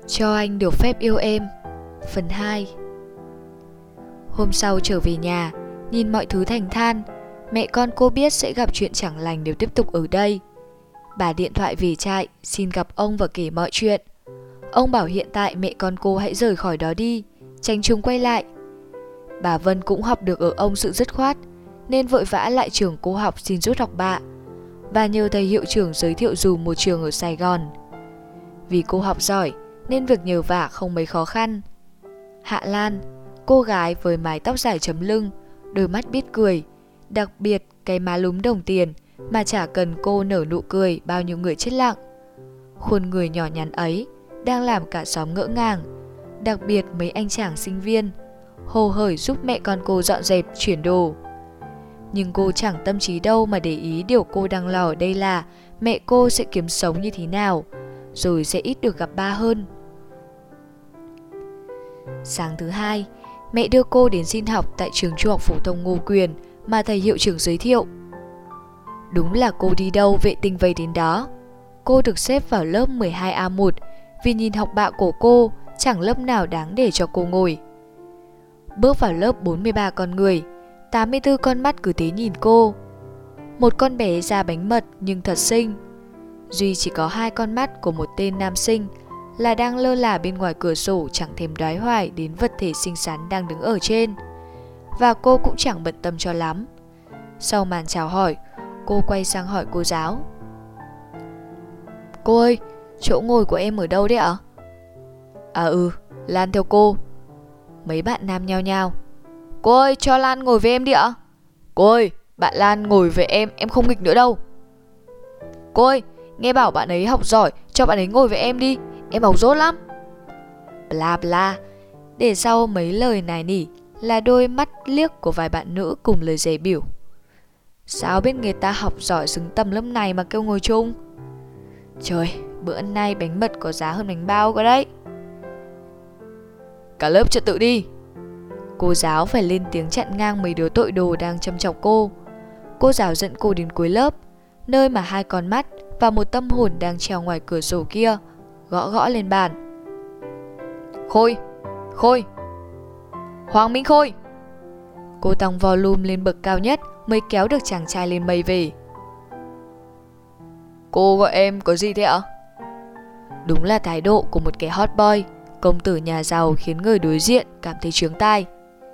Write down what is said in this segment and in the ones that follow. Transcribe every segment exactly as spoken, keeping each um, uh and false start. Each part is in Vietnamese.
Cho anh được phép yêu em. Phần hai. Hôm sau trở về nhà, nhìn mọi thứ thành than, mẹ con cô biết sẽ gặp chuyện chẳng lành nếu tiếp tục ở đây. Bà điện thoại về trại, xin gặp ông và kể mọi chuyện. Ông bảo hiện tại mẹ con cô hãy rời khỏi đó đi, tránh chúng quay lại. Bà Vân cũng học được ở ông sự dứt khoát, nên vội vã lại trường cô học xin rút học bạ, và nhờ thầy hiệu trưởng giới thiệu dùm một trường ở Sài Gòn. Vì cô học giỏi nên việc nhờ vả không mấy khó khăn. Hạ Lan, cô gái với mái tóc dài chấm lưng, đôi mắt biết cười, đặc biệt cái má lúm đồng tiền mà chả cần cô nở nụ cười bao nhiêu người chết lặng. Khuôn người nhỏ nhắn ấy đang làm cả xóm ngỡ ngàng, đặc biệt mấy anh chàng sinh viên hồ hởi giúp mẹ con cô dọn dẹp chuyển đồ. Nhưng cô chẳng tâm trí đâu mà để ý điều cô đang lo ở đây là mẹ cô sẽ kiếm sống như thế nào, rồi sẽ ít được gặp ba hơn. Sáng thứ hai, mẹ đưa cô đến xin học tại trường trung học phổ thông Ngô Quyền mà thầy hiệu trưởng giới thiệu. Đúng là cô đi đâu vệ tinh vây đến đó. Cô được xếp vào lớp mười hai A một vì nhìn học bạ của cô chẳng lớp nào đáng để cho cô ngồi. Bước vào lớp bốn mươi ba con người, tám mươi tư con mắt cứ thế nhìn cô. Một con bé da bánh mật nhưng thật xinh. Duy chỉ có hai con mắt của một tên nam sinh là đang lơ là bên ngoài cửa sổ, chẳng thèm đoái hoài đến vật thể xinh xắn đang đứng ở trên. Và cô cũng chẳng bận tâm cho lắm. Sau màn chào hỏi, cô quay sang hỏi cô giáo. Cô ơi, chỗ ngồi của em ở đâu đấy ạ? À ừ, Lan theo cô. Mấy bạn nam nhao nhao. Cô ơi, cho Lan ngồi với em đi ạ. Cô ơi, bạn Lan ngồi với em, em không nghịch nữa đâu. Cô ơi, nghe bảo bạn ấy học giỏi, cho bạn ấy ngồi với em đi, em học dốt lắm. Bla bla. Để sau mấy lời nài nỉ là đôi mắt liếc của vài bạn nữ cùng lời dè biểu. Sao biết người ta học giỏi xứng tầm lớp này mà kêu ngồi chung. Trời, bữa nay bánh mật có giá hơn bánh bao cơ đấy. Cả lớp trật tự đi. Cô giáo phải lên tiếng chặn ngang mấy đứa tội đồ đang châm chọc cô. Cô giáo dẫn cô đến cuối lớp, nơi mà hai con mắt và một tâm hồn đang treo ngoài cửa sổ kia, gõ gõ lên bàn. Khôi, Khôi, Hoàng Minh Khôi. Cô tăng volume lên bậc cao nhất mới kéo được chàng trai lên mây về. Cô gọi em có gì thế ạ? Đúng là thái độ của một kẻ hot boy, công tử nhà giàu khiến người đối diện cảm thấy chướng tai.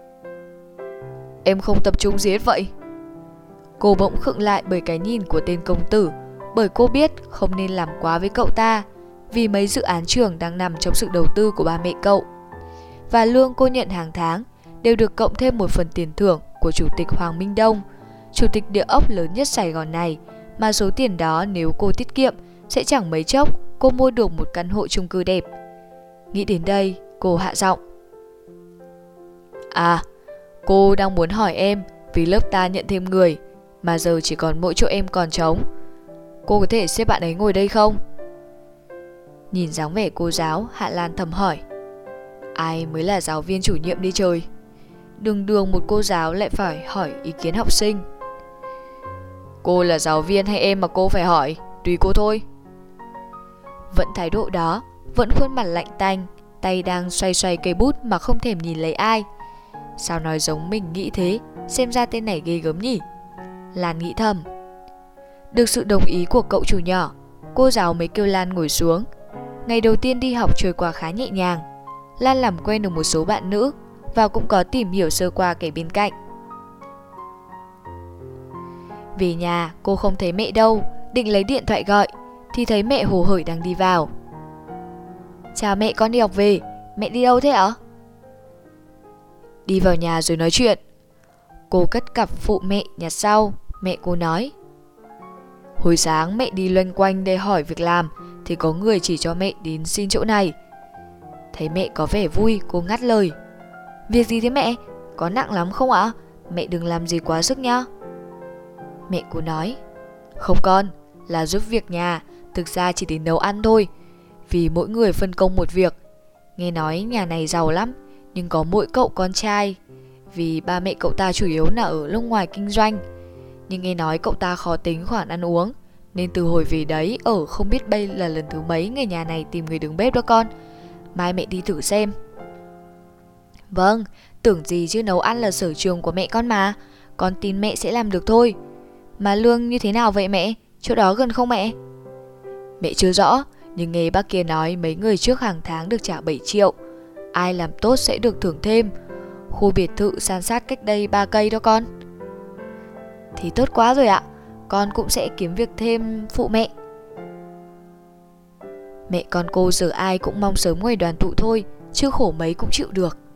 Em không tập trung gì hết vậy. Cô bỗng khựng lại bởi cái nhìn của tên công tử, bởi cô biết không nên làm quá với cậu ta, vì mấy dự án trường đang nằm trong sự đầu tư của ba mẹ cậu. Và lương cô nhận hàng tháng đều được cộng thêm một phần tiền thưởng của Chủ tịch Hoàng Minh Đông, chủ tịch địa ốc lớn nhất Sài Gòn này, mà số tiền đó nếu cô tiết kiệm sẽ chẳng mấy chốc cô mua được một căn hộ chung cư đẹp. Nghĩ đến đây, cô hạ giọng. À, cô đang muốn hỏi em vì lớp ta nhận thêm người mà giờ chỉ còn mỗi chỗ em còn trống. Cô có thể xếp bạn ấy ngồi đây không? Nhìn dáng vẻ cô giáo, Hạ Lan thầm hỏi. Ai mới là giáo viên chủ nhiệm đi trời. Đường đường một cô giáo lại phải hỏi ý kiến học sinh. Cô là giáo viên hay em mà cô phải hỏi, tùy cô thôi. Vẫn thái độ đó, vẫn khuôn mặt lạnh tanh, tay đang xoay xoay cây bút mà không thèm nhìn lấy ai. Sao nói giống mình nghĩ thế, xem ra tên này ghê gớm nhỉ. Lan nghĩ thầm. Được sự đồng ý của cậu chủ nhỏ, cô giáo mới kêu Lan ngồi xuống. Ngày đầu tiên đi học trôi qua khá nhẹ nhàng. Lan làm quen được một số bạn nữ và cũng có tìm hiểu sơ qua kẻ bên cạnh. Về nhà, cô không thấy mẹ đâu, định lấy điện thoại gọi thì thấy mẹ hồ hởi đang đi vào. Chào mẹ, con đi học về. Mẹ đi đâu thế ạ? Đi vào nhà rồi nói chuyện. Cô cất cặp phụ mẹ nhặt rau. Mẹ cô nói. Hồi sáng mẹ đi loanh quanh để hỏi việc làm thì có người chỉ cho mẹ đến xin chỗ này. Thấy mẹ có vẻ vui, cô ngắt lời. Việc gì thế mẹ? Có nặng lắm không ạ? Mẹ đừng làm gì quá sức nhá. Mẹ cô nói. Không con, là giúp việc nhà, thực ra chỉ đến nấu ăn thôi. Vì mỗi người phân công một việc. Nghe nói nhà này giàu lắm, nhưng có mỗi cậu con trai. Vì ba mẹ cậu ta chủ yếu là ở nước ngoài kinh doanh. Nhưng nghe nói cậu ta khó tính khoản ăn uống, nên từ hồi về đấy ở không biết bây là lần thứ mấy người nhà này tìm người đứng bếp đó con. mai mẹ đi thử xem. Vâng, tưởng gì chứ nấu ăn là sở trường của mẹ con mà, con tin mẹ sẽ làm được thôi. Mà lương như thế nào vậy mẹ? Chỗ đó gần không mẹ? Mẹ chưa rõ, nhưng nghe bác kia nói mấy người trước hàng tháng được trả bảy triệu. Ai làm tốt sẽ được thưởng thêm. Khu biệt thự san sát cách đây ba cây đó con. Thì tốt quá rồi ạ, con cũng sẽ kiếm việc thêm phụ mẹ. Mẹ con cô giờ ai cũng mong sớm ngày đoàn tụ thôi, chứ khổ mấy cũng chịu được.